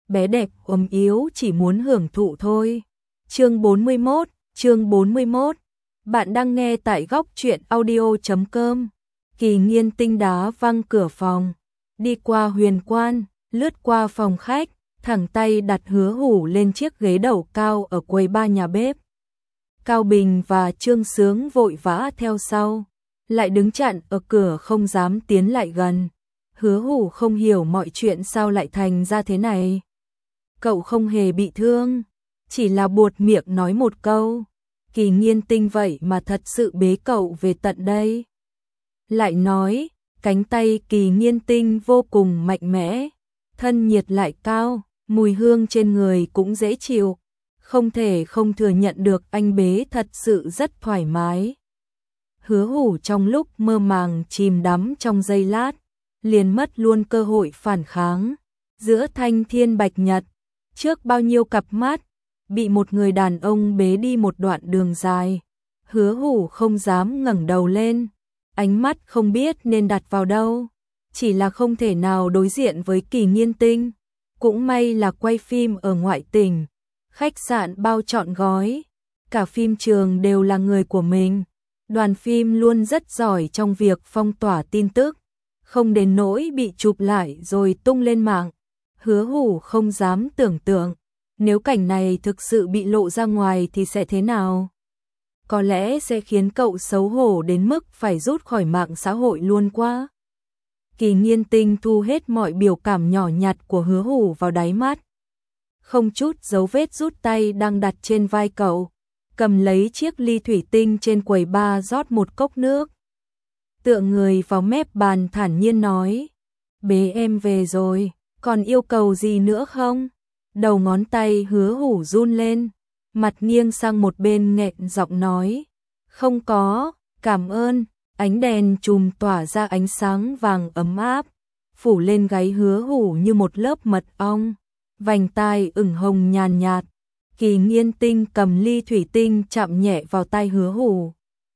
bé đẹp ốm yếu chỉ muốn hưởng thụ thôi. Chương 41, bạn đang nghe tại góc truyện audio.com. Kỳ Nghiên Tinh đá văng cửa phòng, đi qua huyền quan, lướt qua phòng khách, thẳng tay đặt Hứa Hủ lên chiếc ghế đầu cao ở quầy bar nhà bếp. Cao Bình và Trương Sướng vội vã theo sau, lại đứng chặn ở cửa không dám tiến lại gần. Hứa Hủ không hiểu mọi chuyện sao lại thành ra thế này. Cậu không hề bị thương, chỉ là buột miệng nói một câu. Kỳ Nghiên Tinh vậy mà thật sự bế cậu về tận đây. Lại nói, cánh tay Kỳ Nghiên Tinh vô cùng mạnh mẽ, thân nhiệt lại cao, mùi hương trên người cũng dễ chịu. Không thể không thừa nhận được anh bế thật sự rất thoải mái. Hứa Hủ trong lúc mơ màng chìm đắm trong giây lát, liền mất luôn cơ hội phản kháng. Giữa thanh thiên bạch nhật, trước bao nhiêu cặp mắt, bị một người đàn ông bế đi một đoạn đường dài. Hứa Hủ không dám ngẩng đầu lên, ánh mắt không biết nên đặt vào đâu, chỉ là không thể nào đối diện với Kỳ Nghiên Tinh. Cũng may là quay phim ở ngoại tỉnh, khách sạn bao trọn gói, cả phim trường đều là người của mình. Đoàn phim luôn rất giỏi trong việc phong tỏa tin tức, không đến nỗi bị chụp lại rồi tung lên mạng. Hứa Hủ không dám tưởng tượng, nếu cảnh này thực sự bị lộ ra ngoài thì sẽ thế nào? Có lẽ sẽ khiến cậu xấu hổ đến mức phải rút khỏi mạng xã hội luôn quá. Kỳ Nghiên Tinh thu hết mọi biểu cảm nhỏ nhặt của Hứa Hủ vào đáy mắt. Không chút dấu vết rút tay đang đặt trên vai cậu, cầm lấy chiếc ly thủy tinh trên quầy bar rót một cốc nước. Tựa người vào mép bàn thản nhiên nói, bế em về rồi, còn yêu cầu gì nữa không? Đầu ngón tay Hứa Hủ run lên, mặt nghiêng sang một bên nghẹn giọng nói, không có, cảm ơn. Ánh đèn chùm tỏa ra ánh sáng vàng ấm áp, phủ lên gáy Hứa Hủ như một lớp mật ong, vành tai ửng hồng nhàn nhạt. Kỳ Nghiên Tinh cầm ly thủy tinh chạm nhẹ vào tay Hứa Hủ.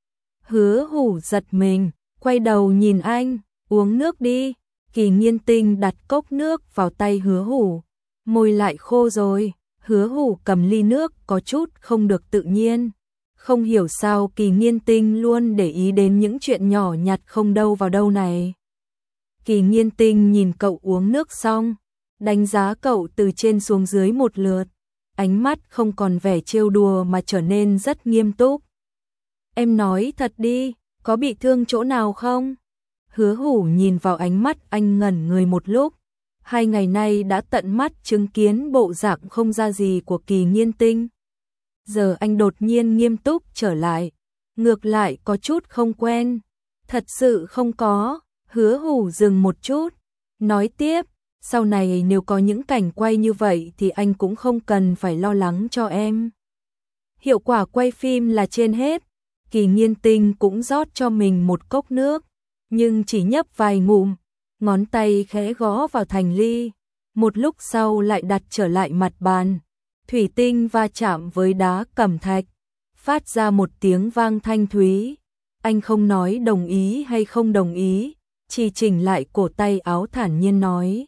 Hứa Hủ giật mình, quay đầu nhìn anh, uống nước đi. Kỳ Nghiên Tinh đặt cốc nước vào tay Hứa Hủ, môi lại khô rồi. Hứa Hủ cầm ly nước có chút không được tự nhiên. Không hiểu sao Kỳ Nghiên Tinh luôn để ý đến những chuyện nhỏ nhặt không đâu vào đâu này. Kỳ Nghiên Tinh nhìn cậu uống nước xong, đánh giá cậu từ trên xuống dưới một lượt, ánh mắt không còn vẻ trêu đùa mà trở nên rất nghiêm túc. Em nói thật đi, có bị thương chỗ nào không? Hứa Hủ nhìn vào ánh mắt anh ngẩn người một lúc. 2 ngày nay đã tận mắt chứng kiến bộ dạng không ra gì của Kỳ Nghiên Tinh. Giờ anh đột nhiên nghiêm túc trở lại, ngược lại có chút không quen. Thật sự không có. Hứa Hủ dừng một chút, nói tiếp, sau này nếu có những cảnh quay như vậy thì anh cũng không cần phải lo lắng cho em. Hiệu quả quay phim là trên hết. Kỳ Nghiên Tinh cũng rót cho mình một cốc nước, nhưng chỉ nhấp vài ngụm, ngón tay khẽ gõ vào thành ly, một lúc sau lại đặt trở lại mặt bàn. Thủy tinh va chạm với đá cẩm thạch, phát ra một tiếng vang thanh thúy. Anh không nói đồng ý hay không đồng ý, chỉ chỉnh lại cổ tay áo thản nhiên nói,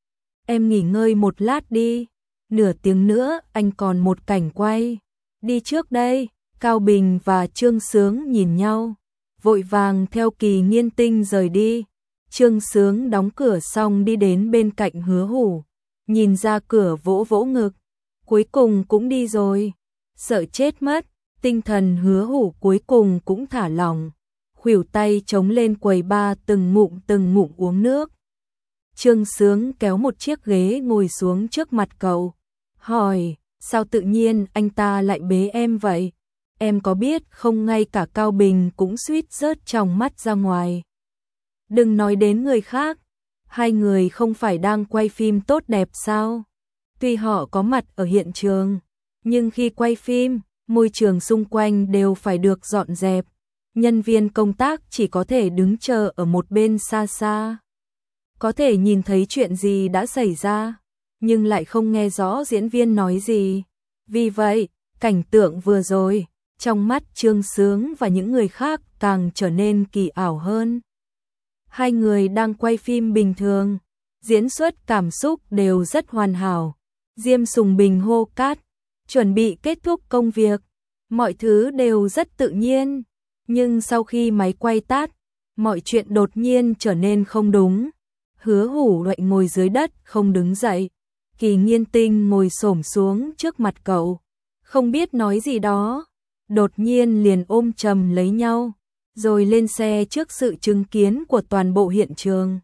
em nghỉ ngơi một lát đi, nửa tiếng nữa anh còn một cảnh quay. Đi trước đây. Cao Bình và Trương Sướng nhìn nhau, vội vàng theo Kỳ Nghiên Tinh rời đi. Trương Sướng đóng cửa xong đi đến bên cạnh Hứa Hủ, nhìn ra cửa vỗ vỗ ngực, cuối cùng cũng đi rồi. Sợ chết mất, tinh thần Hứa Hủ cuối cùng cũng thả lỏng, khuỷu tay chống lên quầy bar từng ngụm uống nước. Trương Sướng kéo một chiếc ghế ngồi xuống trước mặt cậu, hỏi, sao tự nhiên anh ta lại bế em vậy? Em có biết không, ngay cả Cao Bình cũng suýt rớt trong mắt ra ngoài. Đừng nói đến người khác, 2 người không phải đang quay phim tốt đẹp sao? Tuy họ có mặt ở hiện trường, nhưng khi quay phim, môi trường xung quanh đều phải được dọn dẹp. Nhân viên công tác chỉ có thể đứng chờ ở một bên xa xa, có thể nhìn thấy chuyện gì đã xảy ra, nhưng lại không nghe rõ diễn viên nói gì. Vì vậy, cảnh tượng vừa rồi, trong mắt Trương Sướng và những người khác càng trở nên kỳ ảo hơn. 2 người đang quay phim bình thường, diễn xuất cảm xúc đều rất hoàn hảo, Diêm Sùng Bình hô cắt, chuẩn bị kết thúc công việc. Mọi thứ đều rất tự nhiên, nhưng sau khi máy quay tắt, mọi chuyện đột nhiên trở nên không đúng. Hứa Hủ lại ngồi dưới đất không đứng dậy. Kỳ Nghiên Tinh ngồi xổm xuống trước mặt cậu, không biết nói gì đó, đột nhiên liền ôm chầm lấy nhau, rồi lên xe trước sự chứng kiến của toàn bộ hiện trường.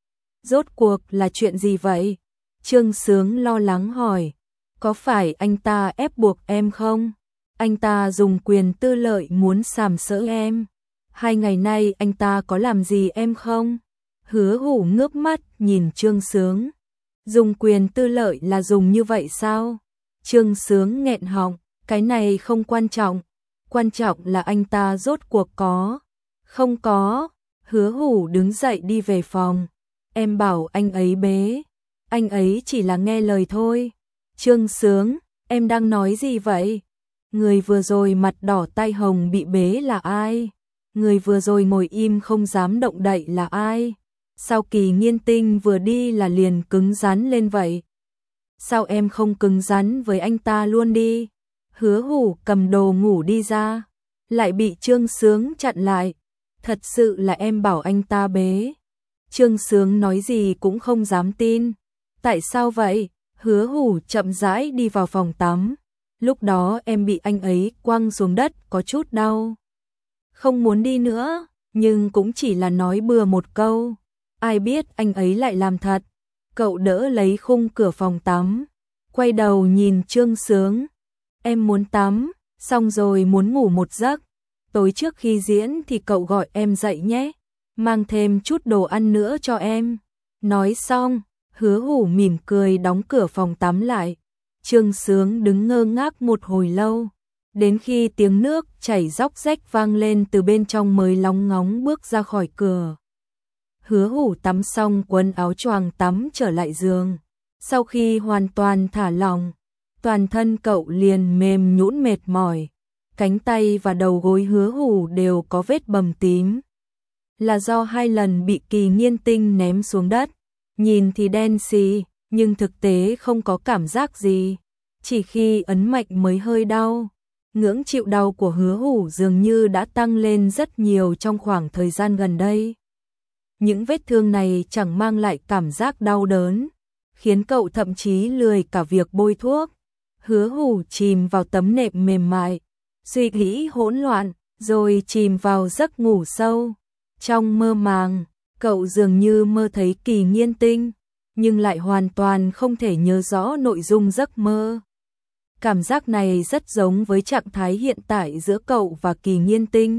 Rốt cuộc là chuyện gì vậy? Trương Sướng lo lắng hỏi, có phải anh ta ép buộc em không? Anh ta dùng quyền tư lợi muốn sàm sỡ em. 2 ngày nay anh ta có làm gì em không? Hứa Hủ ngước mắt nhìn Trương Sướng. Dùng quyền tư lợi là dùng như vậy sao? Trương Sướng nghẹn họng, cái này không quan trọng. Quan trọng là anh ta rốt cuộc có. Không có. Hứa Hủ đứng dậy đi về phòng. Em bảo anh ấy bế. Anh ấy chỉ là nghe lời thôi. Trương Sướng, em đang nói gì vậy? Người vừa rồi mặt đỏ tai hồng bị bế là ai? Người vừa rồi ngồi im không dám động đậy là ai? Sao Kỳ Nghiên Tinh vừa đi là liền cứng rắn lên vậy? Sao em không cứng rắn với anh ta luôn đi? Hứa Hủ cầm đồ ngủ đi ra, lại bị Trương Sướng chặn lại. Thật sự là em bảo anh ta bế. Trương Sướng nói gì cũng không dám tin. Tại sao vậy? Hứa Hủ chậm rãi đi vào phòng tắm. Lúc đó em bị anh ấy quăng xuống đất có chút đau. Không muốn đi nữa, nhưng cũng chỉ là nói bừa một câu. Ai biết anh ấy lại làm thật. Cậu đỡ lấy khung cửa phòng tắm, quay đầu nhìn Trương Sướng. Em muốn tắm, xong rồi muốn ngủ một giấc. Tối trước khi diễn thì cậu gọi em dậy nhé. Mang thêm chút đồ ăn nữa cho em. Nói xong, Hứa Hủ mỉm cười đóng cửa phòng tắm lại. Trương Sướng đứng ngơ ngác một hồi lâu. Đến khi tiếng nước chảy róc rách vang lên từ bên trong mới lóng ngóng bước ra khỏi cửa. Hứa Hủ tắm xong quần áo choàng tắm trở lại giường. Sau khi hoàn toàn thả lỏng, toàn thân cậu liền mềm nhũn mệt mỏi. Cánh tay và đầu gối Hứa Hủ đều có vết bầm tím. Là do 2 lần bị Kỳ Nghiên Tinh ném xuống đất. Nhìn thì đen xì, nhưng thực tế không có cảm giác gì. Chỉ khi ấn mạnh mới hơi đau. Ngưỡng chịu đau của Hứa Hủ dường như đã tăng lên rất nhiều trong khoảng thời gian gần đây. Những vết thương này chẳng mang lại cảm giác đau đớn, khiến cậu thậm chí lười cả việc bôi thuốc. Hứa Hủ chìm vào tấm nệm mềm mại, suy nghĩ hỗn loạn, rồi chìm vào giấc ngủ sâu. Trong mơ màng, cậu dường như mơ thấy Kỳ Nghiên Tinh, nhưng lại hoàn toàn không thể nhớ rõ nội dung giấc mơ. Cảm giác này rất giống với trạng thái hiện tại giữa cậu và Kỳ Nghiên Tinh.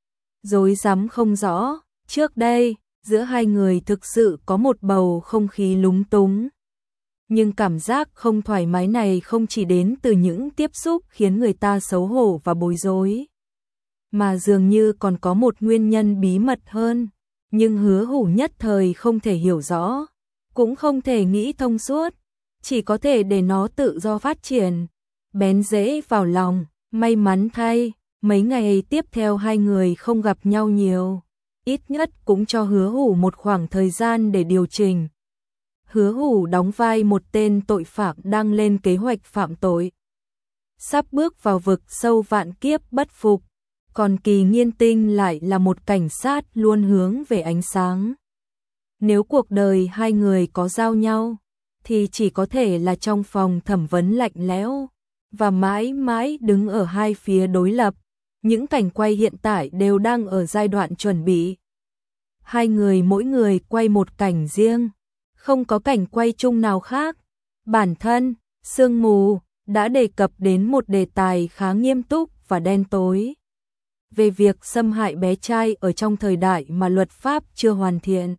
Rối rắm không rõ, trước đây, giữa hai người thực sự có một bầu không khí lúng túng. Nhưng cảm giác không thoải mái này không chỉ đến từ những tiếp xúc khiến người ta xấu hổ và bối rối, mà dường như còn có một nguyên nhân bí mật hơn. Nhưng Hứa Hủ nhất thời không thể hiểu rõ, cũng không thể nghĩ thông suốt, chỉ có thể để nó tự do phát triển, bén rễ vào lòng. May mắn thay, mấy ngày tiếp theo hai người không gặp nhau nhiều, ít nhất cũng cho Hứa Hủ một khoảng thời gian để điều chỉnh. Hứa Hủ đóng vai một tên tội phạm đang lên kế hoạch phạm tội, sắp bước vào vực sâu vạn kiếp bất phục, còn Kỳ Nghiên Tinh lại là một cảnh sát luôn hướng về ánh sáng. Nếu cuộc đời hai người có giao nhau, thì chỉ có thể là trong phòng thẩm vấn lạnh lẽo, và mãi mãi đứng ở hai phía đối lập. Những cảnh quay hiện tại đều đang ở giai đoạn chuẩn bị. Hai người mỗi người quay một cảnh riêng, không có cảnh quay chung nào khác. Bản thân, Sương Mù, đã đề cập đến một đề tài khá nghiêm túc và đen tối. Về việc xâm hại bé trai ở trong thời đại mà luật pháp chưa hoàn thiện.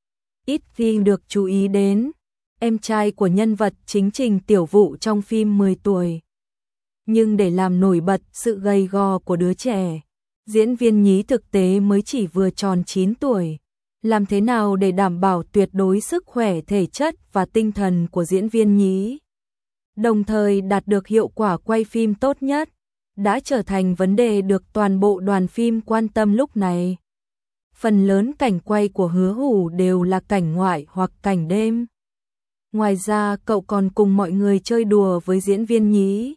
Ít khi được chú ý đến, em trai của nhân vật chính Trình Tiểu Vụ trong phim 10 tuổi. Nhưng để làm nổi bật sự gầy gò của đứa trẻ, diễn viên Nhí thực tế mới chỉ vừa tròn 9 tuổi. Làm thế nào để đảm bảo tuyệt đối sức khỏe thể chất và tinh thần của diễn viên Nhí, đồng thời đạt được hiệu quả quay phim tốt nhất, đã trở thành vấn đề được toàn bộ đoàn phim quan tâm lúc này. Phần lớn cảnh quay của Hứa Hủ đều là cảnh ngoại hoặc cảnh đêm. Ngoài ra cậu còn cùng mọi người chơi đùa với diễn viên nhí.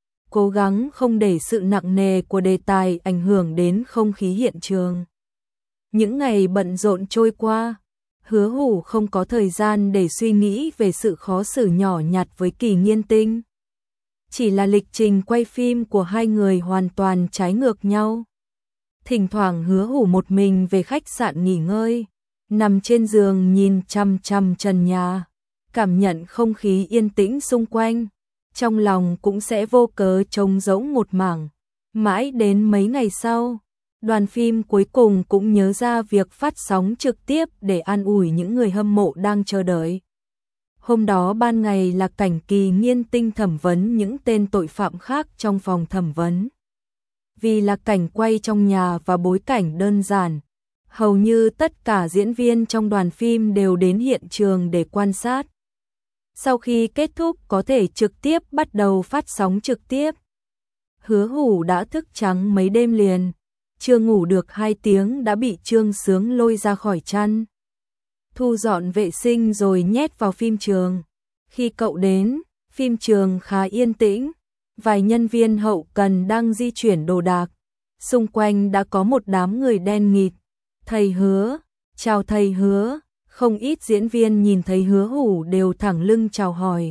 Cố gắng không để sự nặng nề của đề tài ảnh hưởng đến không khí hiện trường. Những ngày bận rộn trôi qua, Hứa Hủ không có thời gian để suy nghĩ về sự khó xử nhỏ nhặt với Kỳ Nghiên Tinh. Chỉ là lịch trình quay phim của hai người hoàn toàn trái ngược nhau. Thỉnh thoảng Hứa Hủ một mình về khách sạn nghỉ ngơi, nằm trên giường nhìn chằm chằm trần nhà, cảm nhận không khí yên tĩnh xung quanh, trong lòng cũng sẽ vô cớ trống rỗng một mảng. Mãi đến mấy ngày sau, đoàn phim cuối cùng cũng nhớ ra việc phát sóng trực tiếp để an ủi những người hâm mộ đang chờ đợi. Hôm đó ban ngày là cảnh Kỳ Nghiên Tinh thẩm vấn những tên tội phạm khác trong phòng thẩm vấn. Vì là cảnh quay trong nhà và bối cảnh đơn giản, hầu như tất cả diễn viên trong đoàn phim đều đến hiện trường để quan sát. Sau khi kết thúc có thể trực tiếp bắt đầu phát sóng trực tiếp. Hứa Hủ đã thức trắng mấy đêm liền, chưa ngủ được 2 tiếng đã bị Trương Sướng lôi ra khỏi chăn. Thu dọn vệ sinh rồi nhét vào phim trường. Khi cậu đến, phim trường khá yên tĩnh, vài nhân viên hậu cần đang di chuyển đồ đạc. Xung quanh đã có một đám người đen nghịt. Thầy Hứa, chào thầy Hứa. Không ít diễn viên nhìn thấy Hứa Hủ đều thẳng lưng chào hỏi,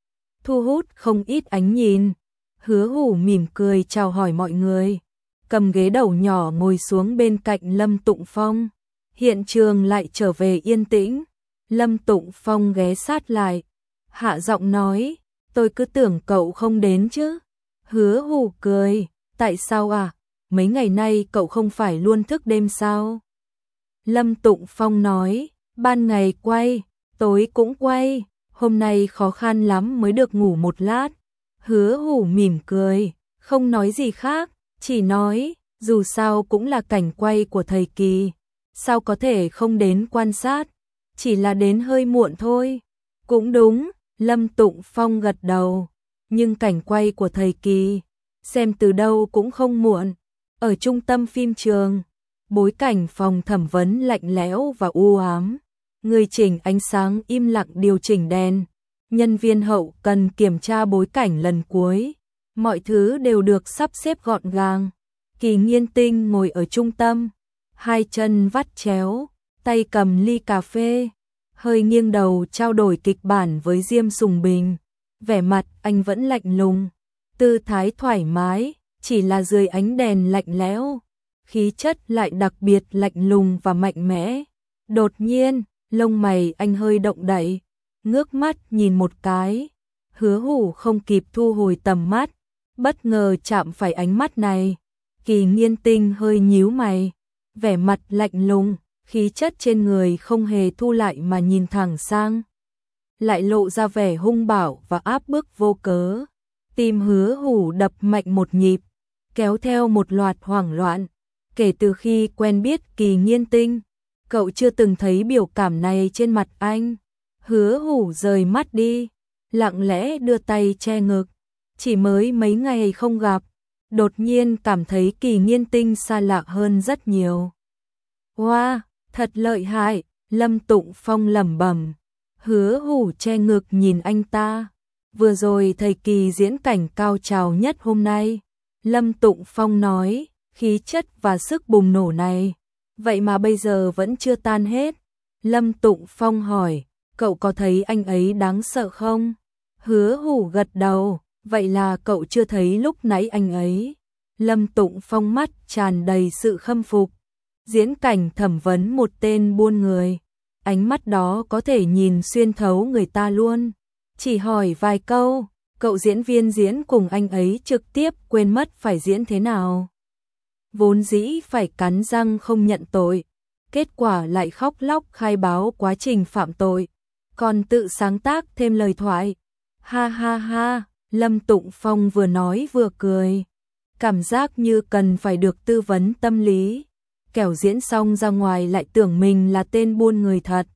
thu hút không ít ánh nhìn. Hứa Hủ mỉm cười chào hỏi mọi người, cầm ghế đầu nhỏ ngồi xuống bên cạnh Lâm Tụng Phong. Hiện trường lại trở về yên tĩnh. Lâm Tụng Phong ghé sát lại, hạ giọng nói, tôi cứ tưởng cậu không đến chứ. Hứa Hủ cười, tại sao à? Mấy ngày nay cậu không phải luôn thức đêm sao? Lâm Tụng Phong nói, ban ngày quay, tối cũng quay, hôm nay khó khăn lắm mới được ngủ một lát. Hứa Hủ mỉm cười, không nói gì khác, chỉ nói, dù sao cũng là cảnh quay của thầy Kỳ, sao có thể không đến quan sát, chỉ là đến hơi muộn thôi. Cũng đúng, Lâm Tụng Phong gật đầu, nhưng cảnh quay của thầy Kỳ, xem từ đâu cũng không muộn. Ở trung tâm phim trường, bối cảnh phòng thẩm vấn lạnh lẽo và u ám. Người chỉnh ánh sáng im lặng điều chỉnh đèn. Nhân viên hậu cần kiểm tra bối cảnh lần cuối. Mọi thứ đều được sắp xếp gọn gàng. Kỳ Nghiên Tinh ngồi ở trung tâm, hai chân vắt chéo, tay cầm ly cà phê, hơi nghiêng đầu trao đổi kịch bản với Diêm Sùng Bình. Vẻ mặt anh vẫn lạnh lùng, tư thái thoải mái, chỉ là dưới ánh đèn lạnh lẽo, khí chất lại đặc biệt lạnh lùng và mạnh mẽ. Đột nhiên, lông mày anh hơi động đậy, ngước mắt nhìn một cái. Hứa Hủ không kịp thu hồi tầm mắt, bất ngờ chạm phải ánh mắt này. Kỳ Nghiên Tinh hơi nhíu mày, vẻ mặt lạnh lùng, khí chất trên người không hề thu lại mà nhìn thẳng sang, lại lộ ra vẻ hung bạo và áp bức vô cớ. Tim Hứa Hủ đập mạnh một nhịp, kéo theo một loạt hoảng loạn. Kể từ khi quen biết Kỳ Nghiên Tinh, cậu chưa từng thấy biểu cảm này trên mặt anh. Hứa Hủ rời mắt đi, lặng lẽ đưa tay che ngực. Chỉ mới mấy ngày không gặp, đột nhiên cảm thấy Kỳ Nghiên Tinh xa lạ hơn rất nhiều. Wow, thật lợi hại, Lâm Tụng Phong lẩm bẩm. Hứa Hủ che ngực nhìn anh ta. Vừa rồi thầy Kỳ diễn cảnh cao trào nhất hôm nay. Lâm Tụng Phong nói, khí chất và sức bùng nổ này, vậy mà bây giờ vẫn chưa tan hết. Lâm Tụng Phong hỏi, cậu có thấy anh ấy đáng sợ không? Hứa Hủ gật đầu, vậy là cậu chưa thấy lúc nãy anh ấy. Lâm Tụng Phong mắt tràn đầy sự khâm phục. Diễn cảnh thẩm vấn một tên buôn người, ánh mắt đó có thể nhìn xuyên thấu người ta luôn. Chỉ hỏi vài câu, cậu diễn viên diễn cùng anh ấy trực tiếp quên mất phải diễn thế nào. Vốn dĩ phải cắn răng không nhận tội, kết quả lại khóc lóc khai báo quá trình phạm tội, còn tự sáng tác thêm lời thoại. Ha ha ha, Lâm Tụng Phong vừa nói vừa cười, cảm giác như cần phải được tư vấn tâm lý. Kẻo diễn xong ra ngoài lại tưởng mình là tên buôn người thật,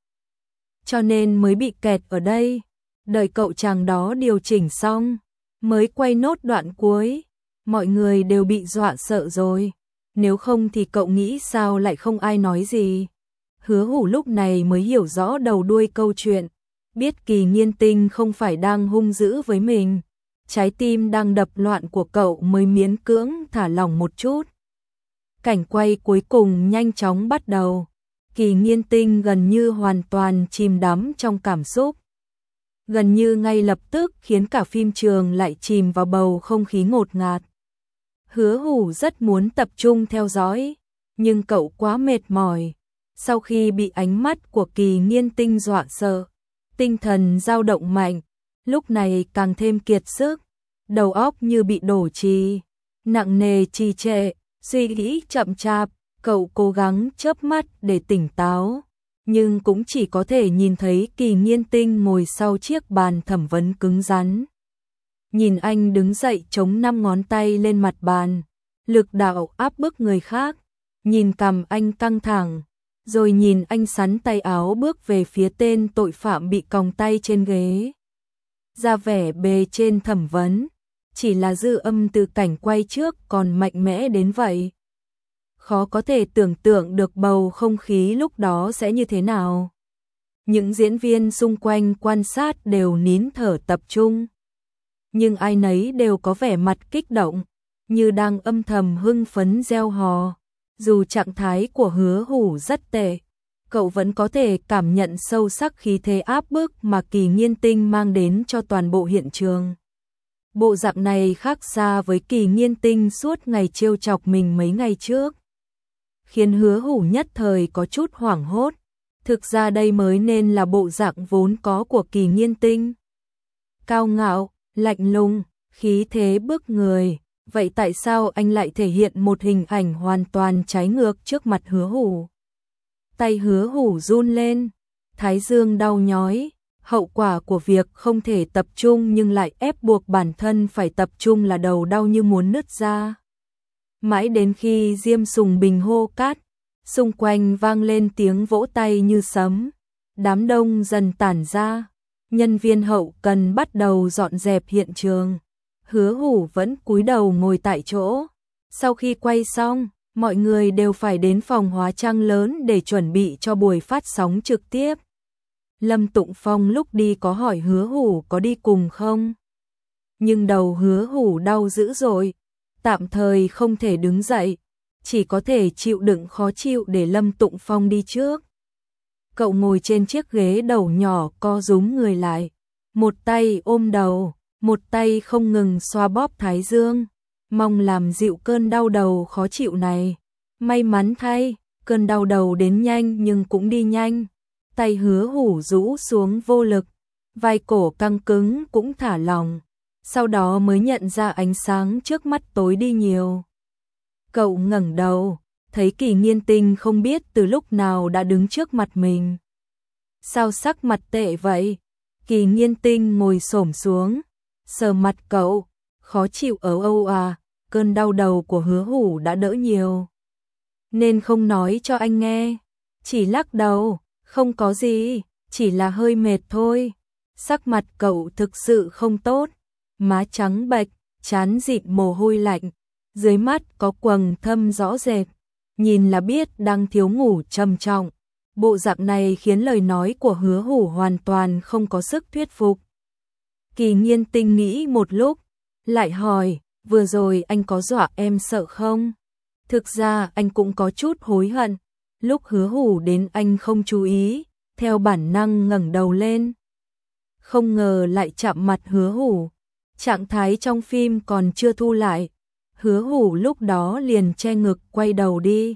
cho nên mới bị kẹt ở đây. Đợi cậu chàng đó điều chỉnh xong, mới quay nốt đoạn cuối, mọi người đều bị dọa sợ rồi. Nếu không thì cậu nghĩ sao lại không ai nói gì. Hứa Hủ lúc này mới hiểu rõ đầu đuôi câu chuyện. Biết Kỳ Nghiên Tinh không phải đang hung dữ với mình, trái tim đang đập loạn của cậu mới miễn cưỡng thả lỏng một chút. Cảnh quay cuối cùng nhanh chóng bắt đầu. Kỳ Nghiên Tinh gần như hoàn toàn chìm đắm trong cảm xúc. Gần như ngay lập tức khiến cả phim trường lại chìm vào bầu không khí ngột ngạt. Hứa Hủ rất muốn tập trung theo dõi, nhưng cậu quá mệt mỏi. Sau khi bị ánh mắt của Kỳ Nghiên Tinh dọa sợ, tinh thần dao động mạnh, lúc này càng thêm kiệt sức, đầu óc như bị đổ trì, nặng nề trì trệ, suy nghĩ chậm chạp, cậu cố gắng chớp mắt để tỉnh táo, nhưng cũng chỉ có thể nhìn thấy Kỳ Nghiên Tinh ngồi sau chiếc bàn thẩm vấn cứng rắn. Nhìn anh đứng dậy chống 5 ngón tay lên mặt bàn, lực đạo áp bức người khác, nhìn cằm anh căng thẳng, rồi nhìn anh xắn tay áo bước về phía tên tội phạm bị còng tay trên ghế. Ra vẻ bề trên thẩm vấn, chỉ là dư âm từ cảnh quay trước còn mạnh mẽ đến vậy. Khó có thể tưởng tượng được bầu không khí lúc đó sẽ như thế nào. Những diễn viên xung quanh quan sát đều nín thở tập trung, nhưng ai nấy đều có vẻ mặt kích động, như đang âm thầm hưng phấn reo hò. Dù trạng thái của Hứa Hủ rất tệ, cậu vẫn có thể cảm nhận sâu sắc khí thế áp bức mà Kỳ Nghiên Tinh mang đến cho toàn bộ hiện trường. Bộ dạng này khác xa với Kỳ Nghiên Tinh suốt ngày trêu chọc mình mấy ngày trước, khiến Hứa Hủ nhất thời có chút hoảng hốt. Thực ra đây mới nên là bộ dạng vốn có của Kỳ Nghiên Tinh. Cao ngạo, lạnh lùng, khí thế bức người. Vậy tại sao anh lại thể hiện một hình ảnh hoàn toàn trái ngược trước mặt Hứa Hủ? Tay Hứa Hủ run lên, thái dương đau nhói, hậu quả của việc không thể tập trung nhưng lại ép buộc bản thân phải tập trung là đầu đau như muốn nứt ra. Mãi đến khi Diêm Sùng Bình hô cắt, xung quanh vang lên tiếng vỗ tay như sấm, đám đông dần tản ra, nhân viên hậu cần bắt đầu dọn dẹp hiện trường. Hứa Hủ vẫn cúi đầu ngồi tại chỗ. Sau khi quay xong, mọi người đều phải đến phòng hóa trang lớn để chuẩn bị cho buổi phát sóng trực tiếp. Lâm Tụng Phong lúc đi có hỏi Hứa Hủ có đi cùng không? Nhưng đầu Hứa Hủ đau dữ dội, tạm thời không thể đứng dậy, chỉ có thể chịu đựng khó chịu để Lâm Tụng Phong đi trước. Cậu ngồi trên chiếc ghế đầu nhỏ co rúm người lại, một tay ôm đầu, một tay không ngừng xoa bóp thái dương, mong làm dịu cơn đau đầu khó chịu này. May mắn thay, cơn đau đầu đến nhanh nhưng cũng đi nhanh. Tay Hứa Hủ rũ xuống vô lực, vai cổ căng cứng cũng thả lỏng, sau đó mới nhận ra ánh sáng trước mắt tối đi nhiều. Cậu ngẩng đầu, thấy Kỳ Nghiên Tinh không biết từ lúc nào đã đứng trước mặt mình. Sao sắc mặt tệ vậy? Kỳ Nghiên Tinh ngồi xổm xuống, sờ mặt cậu, khó chịu âu à, cơn đau đầu của Hứa Hủ đã đỡ nhiều, nên không nói cho anh nghe, chỉ lắc đầu, không có gì, chỉ là hơi mệt thôi. Sắc mặt cậu thực sự không tốt, má trắng bệch, trán dịn mồ hôi lạnh, dưới mắt có quầng thâm rõ rệt, nhìn là biết đang thiếu ngủ trầm trọng. Bộ dạng này khiến lời nói của Hứa Hủ hoàn toàn không có sức thuyết phục. Kỳ Nghiên Tinh nghĩ một lúc, lại hỏi, vừa rồi anh có dọa em sợ không? Thực ra anh cũng có chút hối hận, lúc Hứa Hủ đến anh không chú ý, theo bản năng ngẩng đầu lên. Không ngờ lại chạm mặt Hứa Hủ, trạng thái trong phim còn chưa thu lại. Hứa Hủ lúc đó liền che ngực quay đầu đi.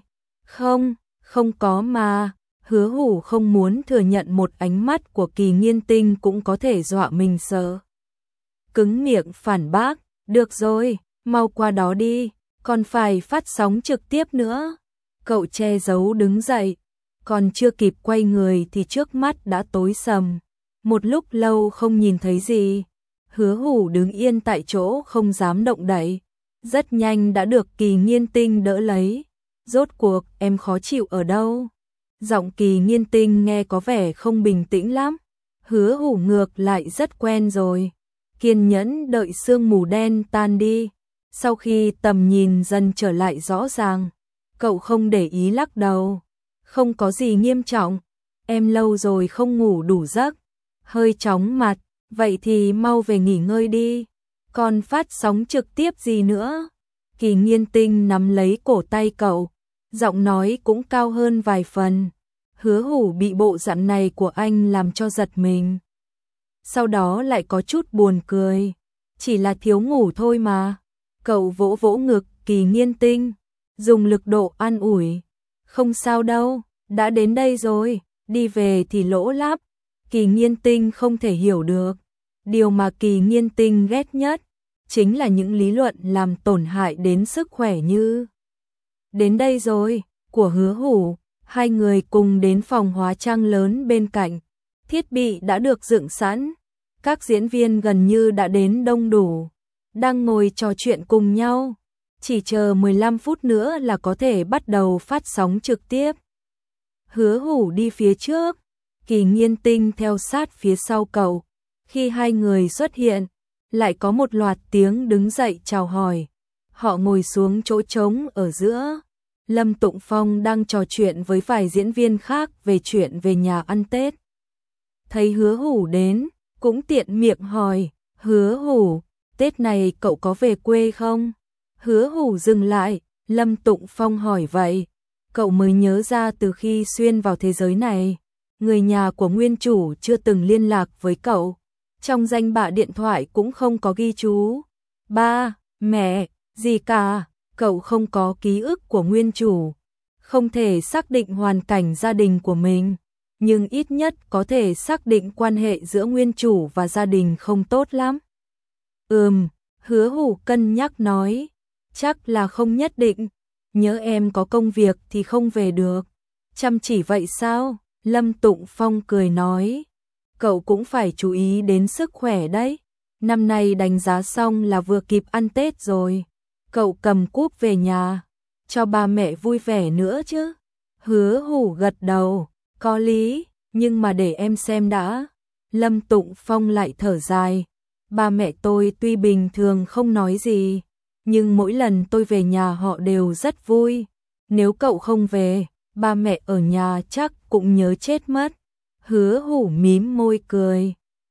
Không có mà. Hứa Hủ không muốn thừa nhận một ánh mắt của Kỳ Nghiên Tinh cũng có thể dọa mình sợ. Cứng miệng phản bác, được rồi, mau qua đó đi, còn phải phát sóng trực tiếp nữa. Cậu che giấu đứng dậy, còn chưa kịp quay người thì trước mắt đã tối sầm. Một lúc lâu không nhìn thấy gì. Hứa Hủ đứng yên tại chỗ không dám động đậy. Rất nhanh đã được Kỳ Nghiên Tinh đỡ lấy. Rốt cuộc em khó chịu ở đâu? Giọng Kỳ Nghiên Tinh nghe có vẻ không bình tĩnh lắm. Hứa Hủ ngược lại rất quen rồi, kiên nhẫn đợi sương mù đen tan đi. Sau khi tầm nhìn dần trở lại rõ ràng, cậu không để ý lắc đầu. Không có gì nghiêm trọng, em lâu rồi không ngủ đủ giấc. hơi chóng mặt, vậy thì mau về nghỉ ngơi đi, còn phát sóng trực tiếp gì nữa? Kỳ Nghiên Tinh nắm lấy cổ tay cậu, giọng nói cũng cao hơn vài phần. Hứa Hủ bị bộ dạng này của anh làm cho giật mình. Sau đó lại có chút buồn cười, chỉ là thiếu ngủ thôi mà. Cậu vỗ vỗ ngực Kỳ Nghiên Tinh, dùng lực độ an ủi. Không sao đâu, đã đến đây rồi, đi về thì lỗ láp. Kỳ Nghiên Tinh không thể hiểu được. Điều mà Kỳ Nghiên Tinh ghét nhất chính là những lý luận làm tổn hại đến sức khỏe như đến đây rồi, của Hứa Hủ. Hai người cùng đến phòng hóa trang lớn bên cạnh. Thiết bị đã được dựng sẵn. Các diễn viên gần như đã đến đông đủ, đang ngồi trò chuyện cùng nhau. Chỉ chờ 15 phút nữa là có thể bắt đầu phát sóng trực tiếp. Hứa Hủ đi phía trước, Kỳ Nghiên Tinh theo sát phía sau cậu. Khi hai người xuất hiện, lại có một loạt tiếng đứng dậy chào hỏi. Họ ngồi xuống chỗ trống ở giữa. Lâm Tụng Phong đang trò chuyện với vài diễn viên khác về chuyện về nhà ăn Tết. Thấy Hứa Hủ đến, cũng tiện miệng hỏi, Hứa Hủ, Tết này cậu có về quê không? Hứa Hủ dừng lại, Lâm Tụng Phong hỏi vậy. Cậu mới nhớ ra từ khi xuyên vào thế giới này, người nhà của nguyên chủ chưa từng liên lạc với cậu. Trong danh bạ điện thoại cũng không có ghi chú ba, mẹ, gì cả. Cậu không có ký ức của nguyên chủ, không thể xác định hoàn cảnh gia đình của mình, nhưng ít nhất có thể xác định quan hệ giữa nguyên chủ và gia đình không tốt lắm. Hứa Hủ cân nhắc nói, chắc là không nhất định, nhớ em có công việc thì không về được. Chăm chỉ vậy sao? Lâm Tụng Phong cười nói, cậu cũng phải chú ý đến sức khỏe đấy. Năm nay đánh giá xong là vừa kịp ăn Tết rồi. Cậu cầm cúp về nhà, cho ba mẹ vui vẻ nữa chứ. Hứa Hủ gật đầu, có lý, nhưng mà để em xem đã. Lâm Tụng Phong lại thở dài, ba mẹ tôi tuy bình thường không nói gì, nhưng mỗi lần tôi về nhà họ đều rất vui. Nếu cậu không về, ba mẹ ở nhà chắc cũng nhớ chết mất. Hứa Hủ mím môi cười,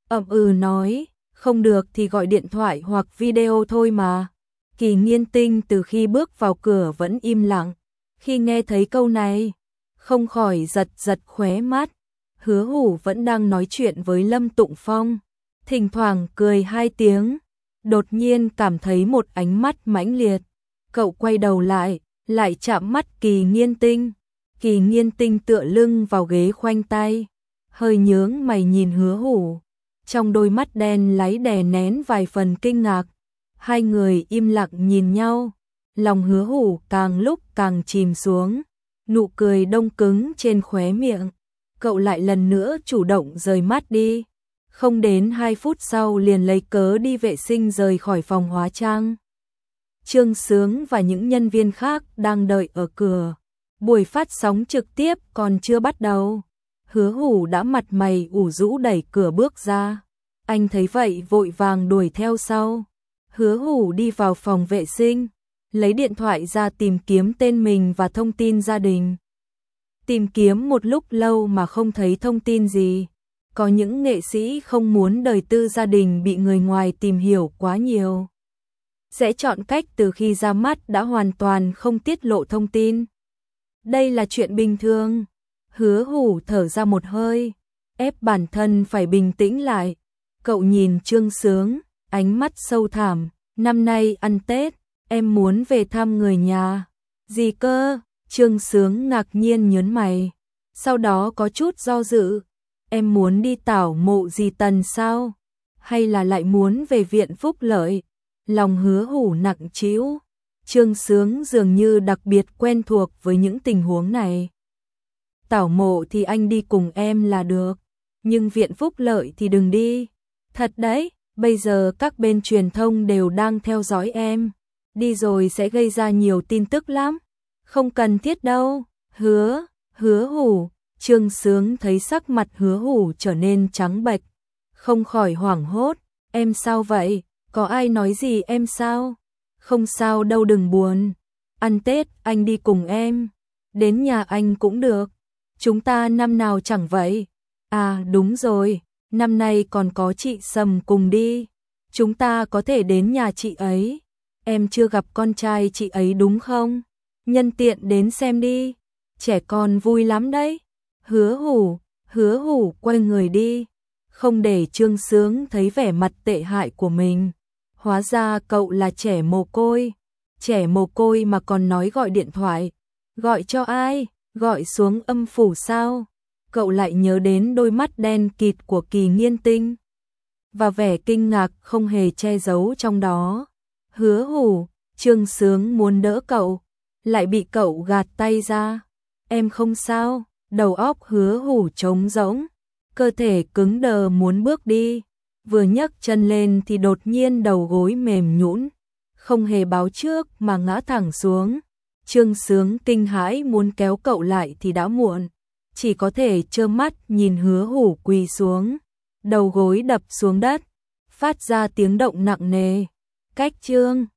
nói, không được thì gọi điện thoại hoặc video thôi mà. Kỳ Nghiên Tinh từ khi bước vào cửa vẫn im lặng, khi nghe thấy câu này, không khỏi giật giật khóe mắt. Hứa Hủ vẫn đang nói chuyện với Lâm Tụng Phong, thỉnh thoảng cười hai tiếng, đột nhiên cảm thấy một ánh mắt mãnh liệt. Cậu quay đầu lại chạm mắt Kỳ Nghiên Tinh. Kỳ Nghiên Tinh tựa lưng vào ghế khoanh tay, hơi nhướng mày nhìn Hứa Hủ, trong đôi mắt đen láy đè nén vài phần kinh ngạc. Hai người im lặng nhìn nhau, lòng Hứa Hủ càng lúc càng chìm xuống, nụ cười đông cứng trên khóe miệng. Cậu lại lần nữa chủ động rời mắt đi, không đến 2 phút sau liền lấy cớ đi vệ sinh rời khỏi phòng hóa trang. Trương Sướng và những nhân viên khác đang đợi ở cửa, buổi phát sóng trực tiếp còn chưa bắt đầu. Hứa Hủ đã mặt mày ủ rũ đẩy cửa bước ra, anh thấy vậy vội vàng đuổi theo sau. Hứa Hủ đi vào phòng vệ sinh, lấy điện thoại ra tìm kiếm tên mình và thông tin gia đình. Tìm kiếm một lúc lâu mà không thấy thông tin gì. Có những nghệ sĩ không muốn đời tư gia đình bị người ngoài tìm hiểu quá nhiều, sẽ chọn cách từ khi ra mắt đã hoàn toàn không tiết lộ thông tin. Đây là chuyện bình thường. Hứa Hủ thở ra một hơi, ép bản thân phải bình tĩnh lại. Cậu nhìn Trương Sướng, ánh mắt sâu thẳm, năm nay ăn Tết, em muốn về thăm người nhà. Gì cơ? Trương Sướng ngạc nhiên nhớn mày, sau đó có chút do dự. Em muốn đi tảo mộ dì Tần sao? Hay là lại muốn về viện Phúc Lợi? Lòng Hứa Hủ nặng trĩu. Trương Sướng dường như đặc biệt quen thuộc với những tình huống này. Tảo mộ thì anh đi cùng em là được, nhưng viện Phúc Lợi thì đừng đi. Thật đấy, bây giờ các bên truyền thông đều đang theo dõi em, đi rồi sẽ gây ra nhiều tin tức lắm. Không cần thiết đâu. Hứa Hủ. Trương Sướng thấy sắc mặt Hứa Hủ trở nên trắng bệch, không khỏi hoảng hốt. Em sao vậy? Có ai nói gì em sao? Không sao đâu, đừng buồn. Ăn Tết anh đi cùng em, đến nhà anh cũng được. Chúng ta năm nào chẳng vậy. À đúng rồi, năm nay còn có chị Sầm cùng đi, chúng ta có thể đến nhà chị ấy. Em chưa gặp con trai chị ấy đúng không? Nhân tiện đến xem đi, trẻ con vui lắm đấy. Hứa hủ quay người đi, không để Trương Sướng thấy vẻ mặt tệ hại của mình. Hóa ra cậu là trẻ mồ côi mà còn nói gọi điện thoại. Gọi cho ai? Gọi xuống âm phủ sao? Cậu lại nhớ đến đôi mắt đen kịt của Kỳ Nghiên Tinh và vẻ kinh ngạc không hề che giấu trong đó. Hứa hủ, Trương Sướng muốn đỡ cậu, lại bị cậu gạt tay ra. Em không sao, đầu óc hứa hủ trống rỗng, cơ thể cứng đờ muốn bước đi. Vừa nhấc chân lên thì đột nhiên đầu gối mềm nhũn, không hề báo trước mà ngã thẳng xuống. Trương Sướng kinh hãi muốn kéo cậu lại thì đã muộn, chỉ có thể trơ mắt nhìn hứa hủ quỳ xuống, đầu gối đập xuống đất, phát ra tiếng động nặng nề. Cách Trương